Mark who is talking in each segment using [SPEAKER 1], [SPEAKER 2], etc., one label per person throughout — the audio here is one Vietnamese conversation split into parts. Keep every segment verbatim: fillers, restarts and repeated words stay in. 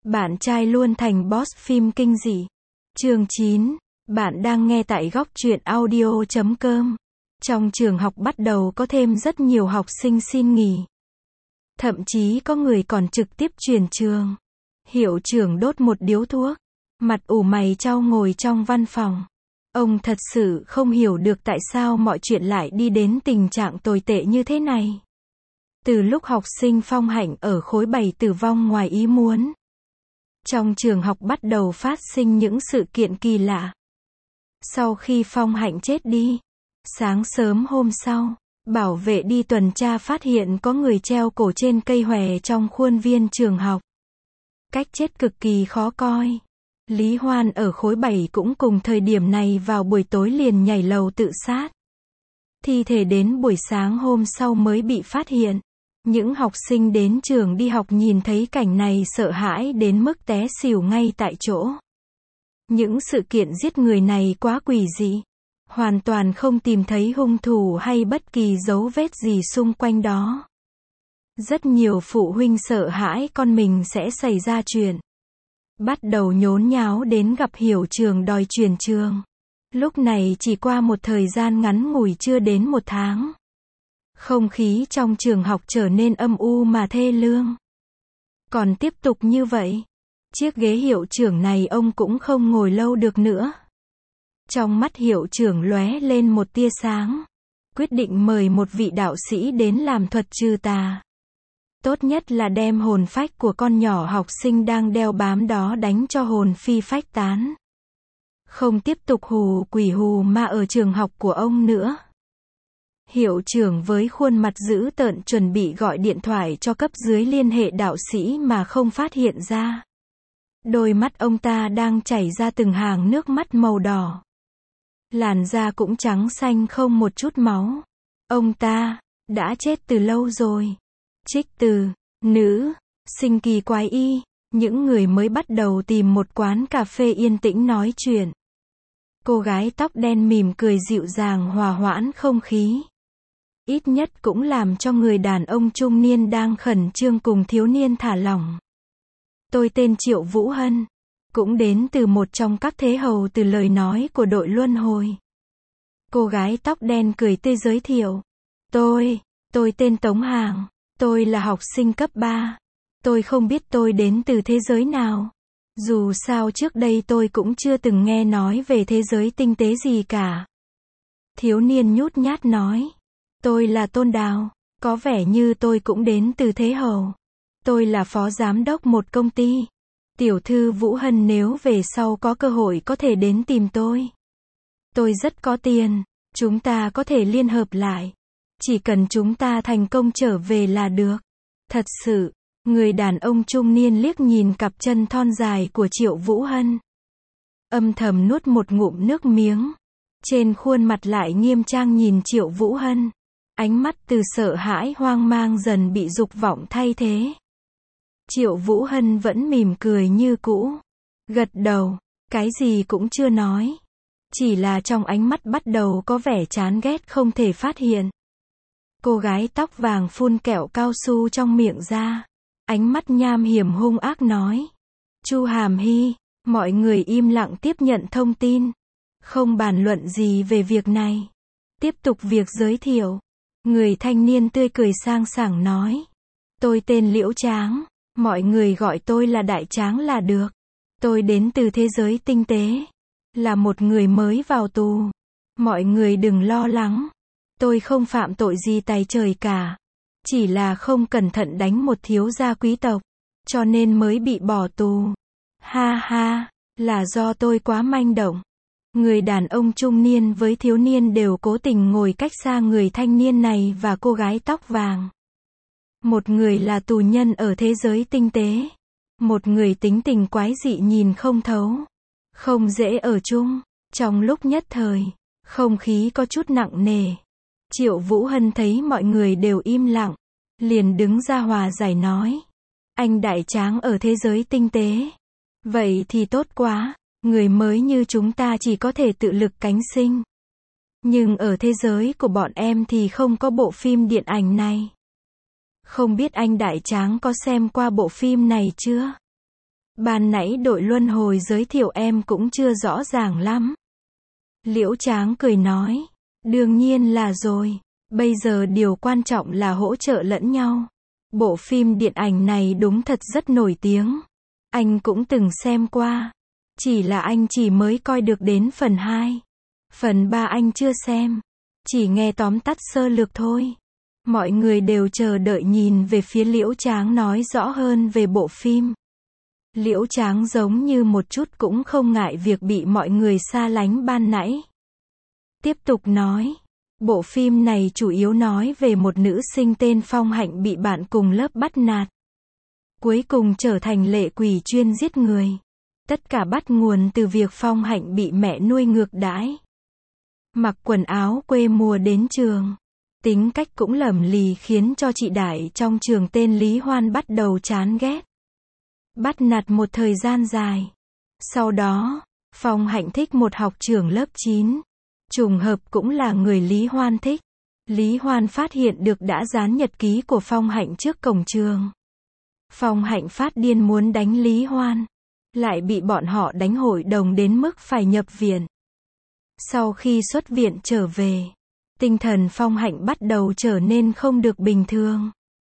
[SPEAKER 1] Bạn trai luôn thành boss phim kinh dị. Chương chín. Bạn đang nghe tại góc truyện audio chấm com. Trong trường học bắt đầu có thêm rất nhiều học sinh xin nghỉ. Thậm chí có người còn trực tiếp chuyển trường. Hiệu trưởng đốt một điếu thuốc. Mặt ủ mày chau ngồi trong văn phòng. Ông thật sự không hiểu được tại sao mọi chuyện lại đi đến tình trạng tồi tệ như thế này. Từ lúc học sinh Phong Hạnh ở khối bảy tử vong ngoài ý muốn, trong trường học bắt đầu phát sinh những sự kiện kỳ lạ. Sau khi Phong Hạnh chết đi, sáng sớm hôm sau, bảo vệ đi tuần tra phát hiện có người treo cổ trên cây hòe trong khuôn viên trường học. Cách chết cực kỳ khó coi. Lý Hoan ở khối bảy cũng cùng thời điểm này vào buổi tối liền nhảy lầu tự sát. Thi thể đến buổi sáng hôm sau mới bị phát hiện. Những học sinh đến trường đi học nhìn thấy cảnh này sợ hãi đến mức té xỉu ngay tại chỗ. Những sự kiện giết người này quá quỷ dị. Hoàn toàn không tìm thấy hung thủ hay bất kỳ dấu vết gì xung quanh đó. Rất nhiều phụ huynh sợ hãi con mình sẽ xảy ra chuyện. Bắt đầu nhốn nháo đến gặp hiệu trưởng đòi chuyển trường. Lúc này chỉ qua một thời gian ngắn ngủi chưa đến một tháng. Không khí trong trường học trở nên âm u mà thê lương. Còn tiếp tục như vậy, chiếc ghế hiệu trưởng này ông cũng không ngồi lâu được nữa. Trong mắt hiệu trưởng lóe lên một tia sáng. Quyết định mời một vị đạo sĩ đến làm thuật trừ tà. Tốt nhất là đem hồn phách của con nhỏ học sinh đang đeo bám đó đánh cho hồn phi phách tán. Không tiếp tục hù quỷ hù ma ở trường học của ông nữa. Hiệu trưởng với khuôn mặt dữ tợn chuẩn bị gọi điện thoại cho cấp dưới liên hệ đạo sĩ mà không phát hiện ra. Đôi mắt ông ta đang chảy ra từng hàng nước mắt màu đỏ. Làn da cũng trắng xanh không một chút máu. Ông ta đã chết từ lâu rồi. Trích từ nữ sinh kỳ quái y. Những người mới bắt đầu tìm một quán cà phê yên tĩnh nói chuyện. Cô gái tóc đen mỉm cười dịu dàng hòa hoãn không khí. Ít nhất cũng làm cho người đàn ông trung niên đang khẩn trương cùng thiếu niên thả lỏng. Tôi tên Triệu Vũ Hân, cũng đến từ một trong các thế hầu từ lời nói của đội luân hồi. Cô gái tóc đen cười tươi giới thiệu. Tôi, tôi tên Tống Hàng, tôi là học sinh cấp ba. Tôi không biết tôi đến từ thế giới nào. Dù sao trước đây tôi cũng chưa từng nghe nói về thế giới tinh tế gì cả. Thiếu niên nhút nhát nói. Tôi là Tôn Đào, có vẻ như tôi cũng đến từ thế hầu. Tôi là phó giám đốc một công ty. Tiểu thư Vũ Hân nếu về sau có cơ hội có thể đến tìm tôi. Tôi rất có tiền, chúng ta có thể liên hợp lại. Chỉ cần chúng ta thành công trở về là được. Thật sự, người đàn ông trung niên liếc nhìn cặp chân thon dài của Triệu Vũ Hân. Âm thầm nuốt một ngụm nước miếng. Trên khuôn mặt lại nghiêm trang nhìn Triệu Vũ Hân. Ánh mắt từ sợ hãi hoang mang dần bị dục vọng thay thế. Triệu Vũ Hân vẫn mỉm cười như cũ. Gật đầu, cái gì cũng chưa nói. Chỉ là trong ánh mắt bắt đầu có vẻ chán ghét không thể phát hiện. Cô gái tóc vàng phun kẹo cao su trong miệng ra. Ánh mắt nham hiểm hung ác nói. Chu Hàm Hy, mọi người im lặng tiếp nhận thông tin. Không bàn luận gì về việc này. Tiếp tục việc giới thiệu. Người thanh niên tươi cười sang sảng nói. Tôi tên Liễu Tráng, mọi người gọi tôi là Đại Tráng là được. Tôi đến từ thế giới tinh tế. Là một người mới vào tù. Mọi người đừng lo lắng. Tôi không phạm tội gì tày trời cả. Chỉ là không cẩn thận đánh một thiếu gia quý tộc. Cho nên mới bị bỏ tù. Ha ha, là do tôi quá manh động. Người đàn ông trung niên với thiếu niên đều cố tình ngồi cách xa người thanh niên này và cô gái tóc vàng. Một người là tù nhân ở thế giới tinh tế. Một người tính tình quái dị nhìn không thấu. Không dễ ở chung. Trong lúc nhất thời, không khí có chút nặng nề. Triệu Vũ Hân thấy mọi người đều im lặng. Liền đứng ra hòa giải nói. Anh Đại Tráng ở thế giới tinh tế. Vậy thì tốt quá. Người mới như chúng ta chỉ có thể tự lực cánh sinh. Nhưng ở thế giới của bọn em thì không có bộ phim điện ảnh này. Không biết anh Đại Tráng có xem qua bộ phim này chưa? Ban nãy đội luân hồi giới thiệu em cũng chưa rõ ràng lắm. Liễu Tráng cười nói. Đương nhiên là rồi. Bây giờ điều quan trọng là hỗ trợ lẫn nhau. Bộ phim điện ảnh này đúng thật rất nổi tiếng. Anh cũng từng xem qua. Chỉ là anh chỉ mới coi được đến phần hai. Phần ba anh chưa xem. Chỉ nghe tóm tắt sơ lược thôi. Mọi người đều chờ đợi nhìn về phía Liễu Tráng nói rõ hơn về bộ phim. Liễu Tráng giống như một chút cũng không ngại việc bị mọi người xa lánh ban nãy. Tiếp tục nói. Bộ phim này chủ yếu nói về một nữ sinh tên Phong Hạnh bị bạn cùng lớp bắt nạt. Cuối cùng trở thành lệ quỷ chuyên giết người. Tất cả bắt nguồn từ việc Phong Hạnh bị mẹ nuôi ngược đãi. Mặc quần áo quê mùa đến trường. Tính cách cũng lẩm lì khiến cho chị Đại trong trường tên Lý Hoan bắt đầu chán ghét. Bắt nạt một thời gian dài. Sau đó, Phong Hạnh thích một học trưởng lớp chín. Trùng hợp cũng là người Lý Hoan thích. Lý Hoan phát hiện được đã dán nhật ký của Phong Hạnh trước cổng trường. Phong Hạnh phát điên muốn đánh Lý Hoan. Lại bị bọn họ đánh hội đồng đến mức phải nhập viện. Sau khi xuất viện trở về, tinh thần Phong Hạnh bắt đầu trở nên không được bình thường.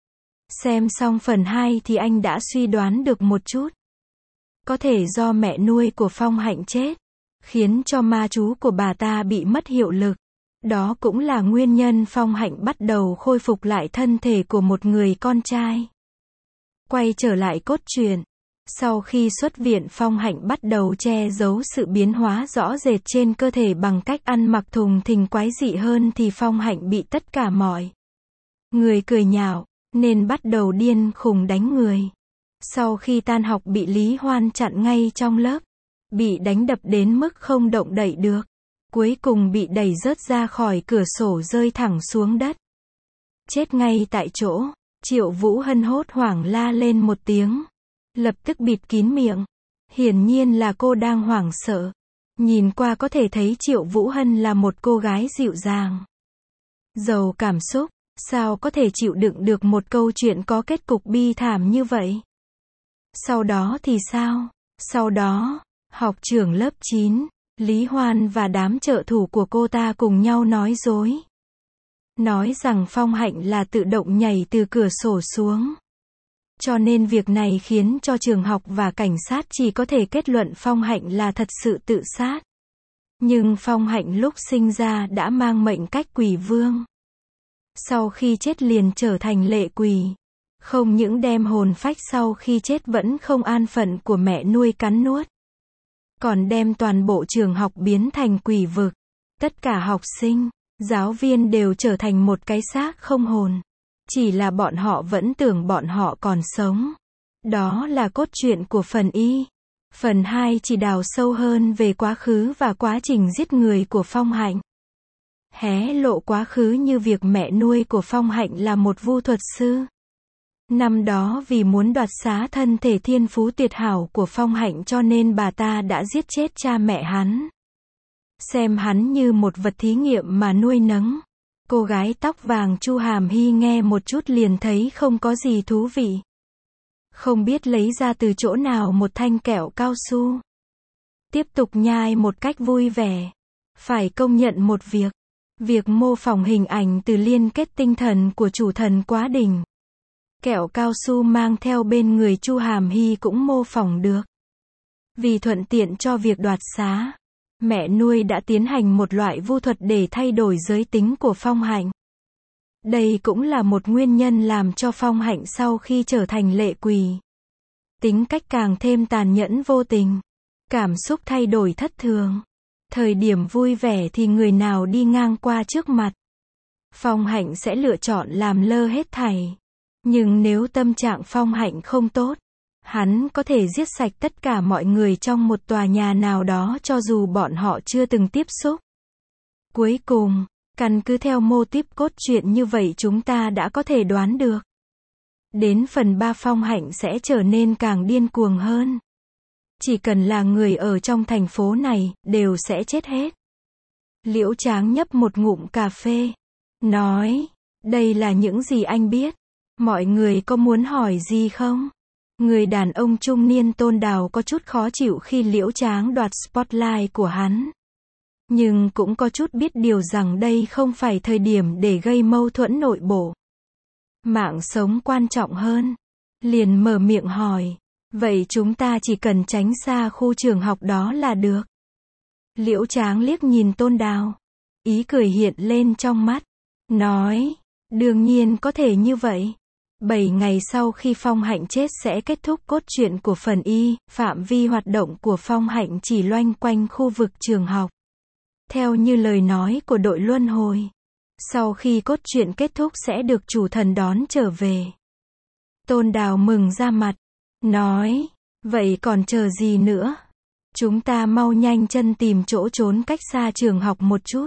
[SPEAKER 1] Xem xong phần hai thì anh đã suy đoán được một chút. Có thể do mẹ nuôi của Phong Hạnh chết, khiến cho ma chú của bà ta bị mất hiệu lực. Đó cũng là nguyên nhân Phong Hạnh bắt đầu khôi phục lại thân thể của một người con trai. Quay trở lại cốt truyện. Sau khi xuất viện, Phong Hạnh bắt đầu che giấu sự biến hóa rõ rệt trên cơ thể bằng cách ăn mặc thùng thình quái dị hơn thì Phong Hạnh bị tất cả mọi người cười nhạo, nên bắt đầu điên khùng đánh người. Sau khi tan học bị Lý Hoan chặn ngay trong lớp, bị đánh đập đến mức không động đậy được. Cuối cùng bị đẩy rớt ra khỏi cửa sổ rơi thẳng xuống đất. Chết ngay tại chỗ. Triệu Vũ Hân hốt hoảng la lên một tiếng. Lập tức bịt kín miệng. Hiển nhiên là cô đang hoảng sợ. Nhìn qua có thể thấy Triệu Vũ Hân là một cô gái dịu dàng, giàu cảm xúc. Sao có thể chịu đựng được một câu chuyện có kết cục bi thảm như vậy? Sau đó thì sao? Sau đó, học trưởng lớp chín, Lý Hoan và đám trợ thủ của cô ta cùng nhau nói dối. Nói rằng Phong Hạnh là tự động nhảy từ cửa sổ xuống. Cho nên việc này khiến cho trường học và cảnh sát chỉ có thể kết luận Phong Hạnh là thật sự tự sát. Nhưng Phong Hạnh lúc sinh ra đã mang mệnh cách quỷ vương. Sau khi chết liền trở thành lệ quỷ. Không những đem hồn phách sau khi chết vẫn không an phận của mẹ nuôi cắn nuốt, còn đem toàn bộ trường học biến thành quỷ vực. Tất cả học sinh, giáo viên đều trở thành một cái xác không hồn. Chỉ là bọn họ vẫn tưởng bọn họ còn sống. Đó là cốt truyện của phần y. Phần hai chỉ đào sâu hơn về quá khứ và quá trình giết người của Phong Hạnh. Hé lộ quá khứ như việc mẹ nuôi của Phong Hạnh là một vu thuật sư. Năm đó vì muốn đoạt xá thân thể thiên phú tuyệt hảo của Phong Hạnh cho nên bà ta đã giết chết cha mẹ hắn. Xem hắn như một vật thí nghiệm mà nuôi nấng. Cô gái tóc vàng Chu Hàm Hy nghe một chút liền thấy không có gì thú vị. Không biết lấy ra từ chỗ nào một thanh kẹo cao su. Tiếp tục nhai một cách vui vẻ. Phải công nhận một việc. Việc mô phỏng hình ảnh từ liên kết tinh thần của chủ thần quá đỉnh. Kẹo cao su mang theo bên người Chu Hàm Hy cũng mô phỏng được. Vì thuận tiện cho việc đoạt xá, mẹ nuôi đã tiến hành một loại vu thuật để thay đổi giới tính của Phong Hạnh. Đây cũng là một nguyên nhân làm cho Phong Hạnh sau khi trở thành lệ quỷ, tính cách càng thêm tàn nhẫn vô tình, cảm xúc thay đổi thất thường. Thời điểm vui vẻ thì người nào đi ngang qua trước mặt, Phong Hạnh sẽ lựa chọn làm lơ hết thảy. Nhưng nếu tâm trạng Phong Hạnh không tốt, hắn có thể giết sạch tất cả mọi người trong một tòa nhà nào đó cho dù bọn họ chưa từng tiếp xúc. Cuối cùng, căn cứ theo mô típ cốt truyện như vậy chúng ta đã có thể đoán được. Đến phần ba Phong Hạnh sẽ trở nên càng điên cuồng hơn. Chỉ cần là người ở trong thành phố này, đều sẽ chết hết. Liễu Tráng nhấp một ngụm cà phê. Nói, đây là những gì anh biết. Mọi người có muốn hỏi gì không? Người đàn ông trung niên Tôn Đào có chút khó chịu khi Liễu Tráng đoạt spotlight của hắn. Nhưng cũng có chút biết điều rằng đây không phải thời điểm để gây mâu thuẫn nội bộ. Mạng sống quan trọng hơn. Liền mở miệng hỏi. Vậy chúng ta chỉ cần tránh xa khu trường học đó là được. Liễu Tráng liếc nhìn Tôn Đào. Ý cười hiện lên trong mắt. Nói. Đương nhiên có thể như vậy. Bảy ngày sau khi Phong Hạnh chết sẽ kết thúc cốt truyện của phần Y, phạm vi hoạt động của Phong Hạnh chỉ loanh quanh khu vực trường học. Theo như lời nói của đội luân hồi. Sau khi cốt truyện kết thúc sẽ được chủ thần đón trở về. Tôn Đào mừng ra mặt. Nói. Vậy còn chờ gì nữa? Chúng ta mau nhanh chân tìm chỗ trốn cách xa trường học một chút.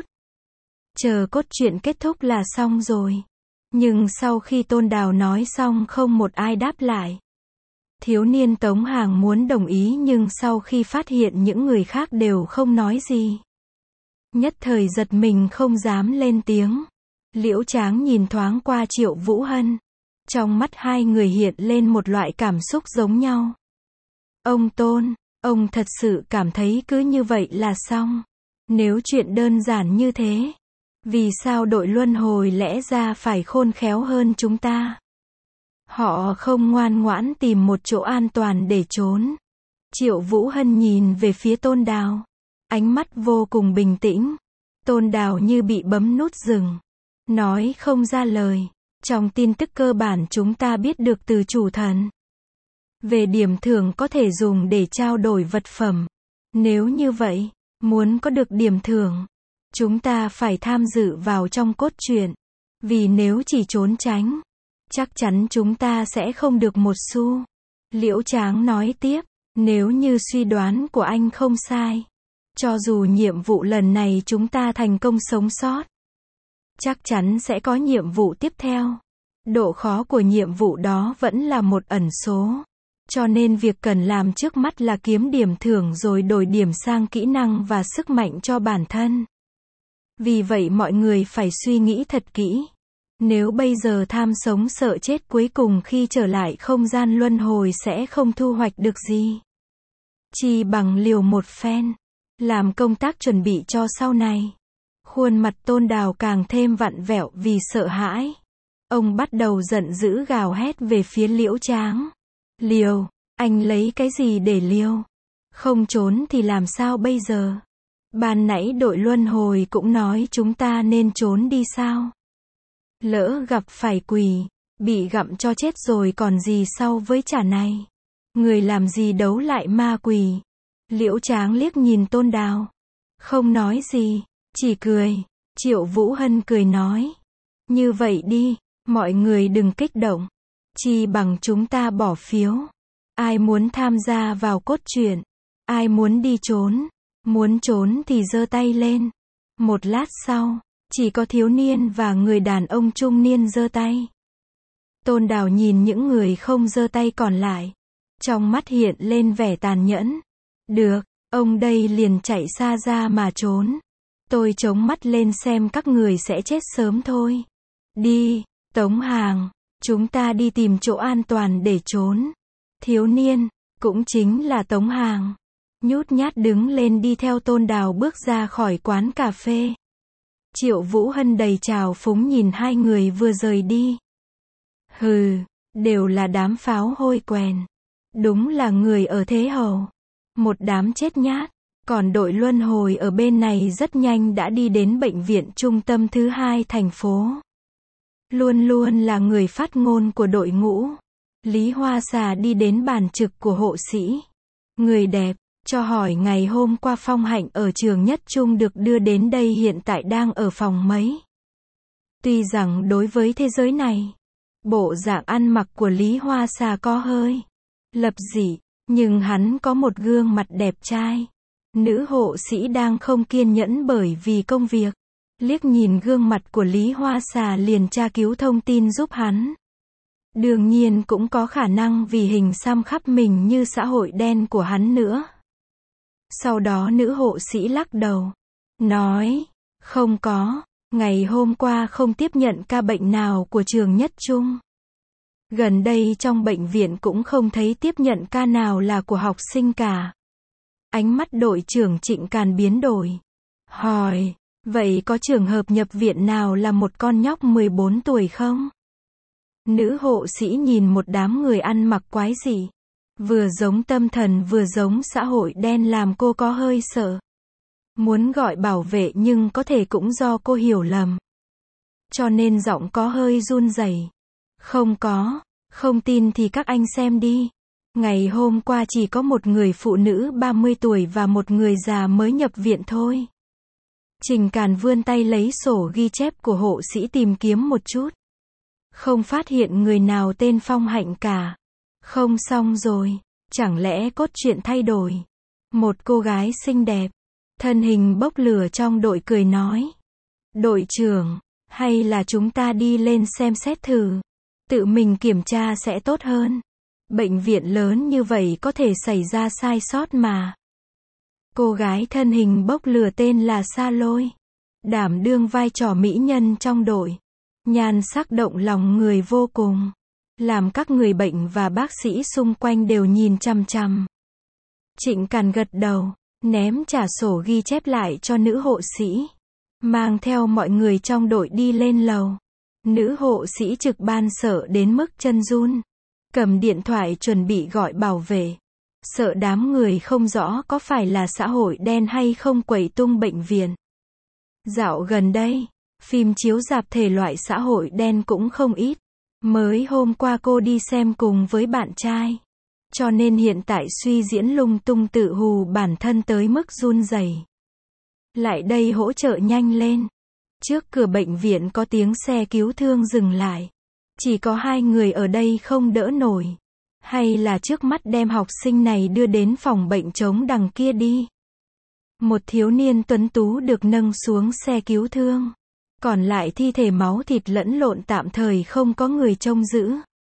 [SPEAKER 1] Chờ cốt truyện kết thúc là xong rồi. Nhưng sau khi Tôn Đào nói xong không một ai đáp lại. Thiếu niên Tống Hàng muốn đồng ý nhưng sau khi phát hiện những người khác đều không nói gì. Nhất thời giật mình không dám lên tiếng. Liễu Tráng nhìn thoáng qua Triệu Vũ Hân. Trong mắt hai người hiện lên một loại cảm xúc giống nhau. Ông Tôn, ông thật sự cảm thấy cứ như vậy là xong. Nếu chuyện đơn giản như thế, vì sao đội luân hồi lẽ ra phải khôn khéo hơn chúng ta? Họ không ngoan ngoãn tìm một chỗ an toàn để trốn. Triệu Vũ Hân nhìn về phía Tôn Đào. Ánh mắt vô cùng bình tĩnh. Tôn Đào như bị bấm nút dừng. Nói không ra lời. Trong tin tức cơ bản chúng ta biết được từ chủ thần. Về điểm thưởng có thể dùng để trao đổi vật phẩm. Nếu như vậy, muốn có được điểm thưởng, chúng ta phải tham dự vào trong cốt truyện. Vì nếu chỉ trốn tránh, chắc chắn chúng ta sẽ không được một xu. Liễu Tráng nói tiếp, nếu như suy đoán của anh không sai, cho dù nhiệm vụ lần này chúng ta thành công sống sót, chắc chắn sẽ có nhiệm vụ tiếp theo. Độ khó của nhiệm vụ đó vẫn là một ẩn số. Cho nên việc cần làm trước mắt là kiếm điểm thưởng rồi đổi điểm sang kỹ năng và sức mạnh cho bản thân. Vì vậy mọi người phải suy nghĩ thật kỹ. Nếu bây giờ tham sống sợ chết cuối cùng khi trở lại không gian luân hồi sẽ không thu hoạch được gì. Chỉ bằng liều một phen. Làm công tác chuẩn bị cho sau này. Khuôn mặt Tôn Đào càng thêm vặn vẹo vì sợ hãi. Ông bắt đầu giận dữ gào hét về phía Liễu Tráng. Liều, anh lấy cái gì để liều? Không trốn thì làm sao bây giờ? Ban nãy đội luân hồi cũng nói chúng ta nên trốn đi sao? Lỡ gặp phải quỷ, bị gặm cho chết rồi còn gì sau với trả này? Người làm gì đấu lại ma quỷ? Liễu Tráng liếc nhìn Tôn Đào. Không nói gì, chỉ cười. Triệu Vũ Hân cười nói. Như vậy đi, mọi người đừng kích động. Chỉ bằng chúng ta bỏ phiếu. Ai muốn tham gia vào cốt truyện? Ai muốn đi trốn? Muốn trốn thì giơ tay lên. Một lát sau, chỉ có thiếu niên và người đàn ông trung niên giơ tay. Tôn Đào nhìn những người không giơ tay còn lại. Trong mắt hiện lên vẻ tàn nhẫn. Được, ông đây liền chạy xa ra mà trốn. Tôi chống mắt lên xem các người sẽ chết sớm thôi. Đi, Tống Hàng, chúng ta đi tìm chỗ an toàn để trốn. Thiếu niên, cũng chính là Tống Hàng, nhút nhát đứng lên đi theo Tôn Đào bước ra khỏi quán cà phê. Triệu Vũ Hân đầy trào phúng nhìn hai người vừa rời đi. Hừ, đều là đám pháo hôi quèn. Đúng là người ở thế hầu. Một đám chết nhát. Còn đội luân hồi ở bên này rất nhanh đã đi đến bệnh viện trung tâm thứ hai thành phố. Luôn luôn là người phát ngôn của đội ngũ. Lý Hoa Xà đi đến bàn trực của hộ sĩ. Người đẹp, cho hỏi ngày hôm qua Phong Hạnh ở trường Nhất Trung được đưa đến đây hiện tại đang ở phòng mấy. Tuy rằng đối với thế giới này, bộ dạng ăn mặc của Lý Hoa Xà có hơi lập dị, nhưng hắn có một gương mặt đẹp trai. Nữ hộ sĩ đang không kiên nhẫn bởi vì công việc. Liếc nhìn gương mặt của Lý Hoa Xà liền tra cứu thông tin giúp hắn. Đương nhiên cũng có khả năng vì hình xăm khắp mình như xã hội đen của hắn nữa. Sau đó nữ hộ sĩ lắc đầu. Nói, không có, ngày hôm qua không tiếp nhận ca bệnh nào của trường Nhất Trung. Gần đây trong bệnh viện cũng không thấy tiếp nhận ca nào là của học sinh cả. Ánh mắt đội trưởng Trịnh Càn biến đổi. Hỏi, vậy có trường hợp nhập viện nào là một con nhóc mười bốn tuổi không? Nữ hộ sĩ nhìn một đám người ăn mặc quái dị. Vừa giống tâm thần vừa giống xã hội đen làm cô có hơi sợ. Muốn gọi bảo vệ nhưng có thể cũng do cô hiểu lầm. Cho nên giọng có hơi run rẩy. Không có, không tin thì các anh xem đi. Ngày hôm qua chỉ có một người phụ nữ ba mươi tuổi và một người già mới nhập viện thôi. Trình Càn vươn tay lấy sổ ghi chép của hộ sĩ tìm kiếm một chút. Không phát hiện người nào tên Phong Hạnh cả. Không xong rồi, chẳng lẽ cốt truyện thay đổi. Một cô gái xinh đẹp, thân hình bốc lửa trong đội cười nói. Đội trưởng, hay là chúng ta đi lên xem xét thử. Tự mình kiểm tra sẽ tốt hơn. Bệnh viện lớn như vậy có thể xảy ra sai sót mà. Cô gái thân hình bốc lửa tên là Sa Lôi. Đảm đương vai trò mỹ nhân trong đội. Nhan sắc động lòng người vô cùng. Làm các người bệnh và bác sĩ xung quanh đều nhìn chằm chằm. Trịnh Càn gật đầu, ném trả sổ ghi chép lại cho nữ hộ sĩ. Mang theo mọi người trong đội đi lên lầu. Nữ hộ sĩ trực ban sợ đến mức chân run. Cầm điện thoại chuẩn bị gọi bảo vệ. Sợ đám người không rõ có phải là xã hội đen hay không quậy tung bệnh viện. Dạo gần đây, phim chiếu rạp thể loại xã hội đen cũng không ít. Mới hôm qua cô đi xem cùng với bạn trai. Cho nên hiện tại suy diễn lung tung tự hù bản thân tới mức run rẩy. Lại đây hỗ trợ nhanh lên. Trước cửa bệnh viện có tiếng xe cứu thương dừng lại. Chỉ có hai người ở đây không đỡ nổi. Hay là trước mắt đem học sinh này đưa đến phòng bệnh trống đằng kia đi. Một thiếu niên tuấn tú được nâng xuống xe cứu thương. Còn lại thi thể máu thịt lẫn lộn tạm thời không có người trông giữ.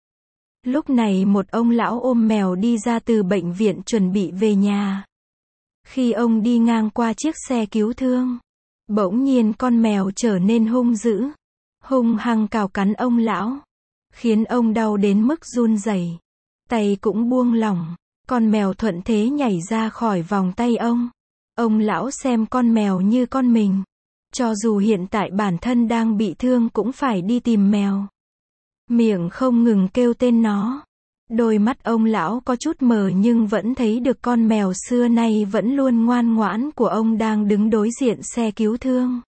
[SPEAKER 1] Lúc này một ông lão ôm mèo đi ra từ bệnh viện chuẩn bị về nhà. Khi ông đi ngang qua chiếc xe cứu thương, bỗng nhiên con mèo trở nên hung dữ. Hung hăng cào cắn ông lão. Khiến ông đau đến mức run rẩy. Tay cũng buông lỏng. Con mèo thuận thế nhảy ra khỏi vòng tay ông. Ông lão xem con mèo như con mình. Cho dù hiện tại bản thân đang bị thương cũng phải đi tìm mèo. Miệng không ngừng kêu tên nó. Đôi mắt ông lão có chút mờ nhưng vẫn thấy được con mèo xưa nay vẫn luôn ngoan ngoãn của ông đang đứng đối diện xe cứu thương.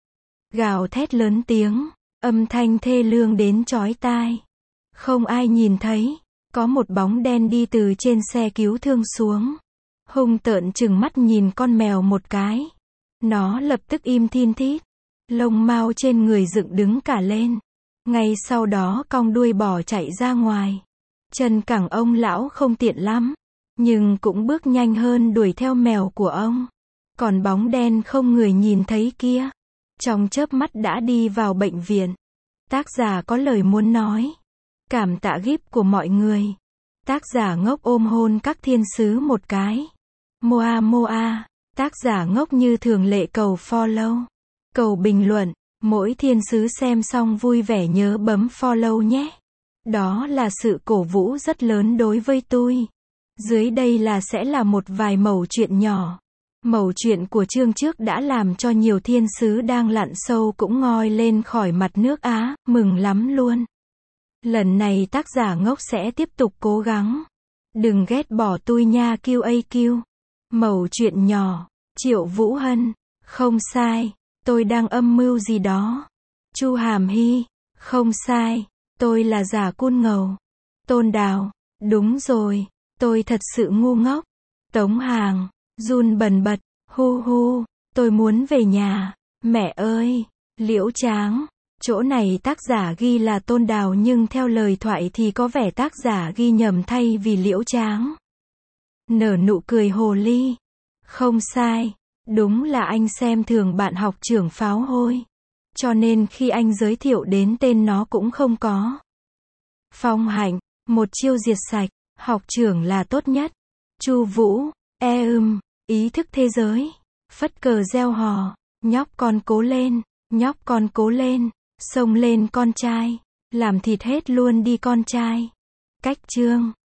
[SPEAKER 1] Gào thét lớn tiếng, âm thanh thê lương đến chói tai. Không ai nhìn thấy, có một bóng đen đi từ trên xe cứu thương xuống. Hung tợn trừng mắt nhìn con mèo một cái. Nó lập tức im thin thít. Lông mao trên người dựng đứng cả lên. Ngay sau đó cong đuôi bỏ chạy ra ngoài. Chân cẳng ông lão không tiện lắm. Nhưng cũng bước nhanh hơn đuổi theo mèo của ông. Còn bóng đen không người nhìn thấy kia. Trong chớp mắt đã đi vào bệnh viện. Tác giả có lời muốn nói. Cảm tạ gift của mọi người. Tác giả ngốc ôm hôn các thiên sứ một cái. Moa Moa. Tác giả ngốc như thường lệ cầu follow. Cầu bình luận. Mỗi thiên sứ xem xong vui vẻ nhớ bấm follow nhé. Đó là sự cổ vũ rất lớn đối với tôi. Dưới đây là sẽ là một vài mẩu chuyện nhỏ. Mẩu chuyện của chương trước đã làm cho nhiều thiên sứ đang lặn sâu cũng ngoi lên khỏi mặt nước Á, mừng lắm luôn. Lần này tác giả ngốc sẽ tiếp tục cố gắng. Đừng ghét bỏ tôi nha quy a quy. Mẩu chuyện nhỏ. Triệu Vũ Hân. Không sai. Tôi đang âm mưu gì đó. Chu Hàm Hy. Không sai. Tôi là giả côn ngầu. Tôn Đào. Đúng rồi. Tôi thật sự ngu ngốc. Tống Hàng. Run bần bật. Hu hu. Tôi muốn về nhà. Mẹ ơi. Liễu Tráng. Chỗ này tác giả ghi là Tôn Đào nhưng theo lời thoại thì có vẻ tác giả ghi nhầm thay vì Liễu Tráng. Nở nụ cười hồ ly. Không sai. Đúng là anh xem thường bạn học trưởng pháo hôi. Cho nên khi anh giới thiệu đến tên nó cũng không có. Phong Hạnh. Một chiêu diệt sạch. Học trưởng là tốt nhất. Chu Vũ. E ưm. Ý thức thế giới. Phất cờ gieo hò. Nhóc con cố lên. Nhóc con cố lên. Xông lên con trai. Làm thịt hết luôn đi con trai. Cách chương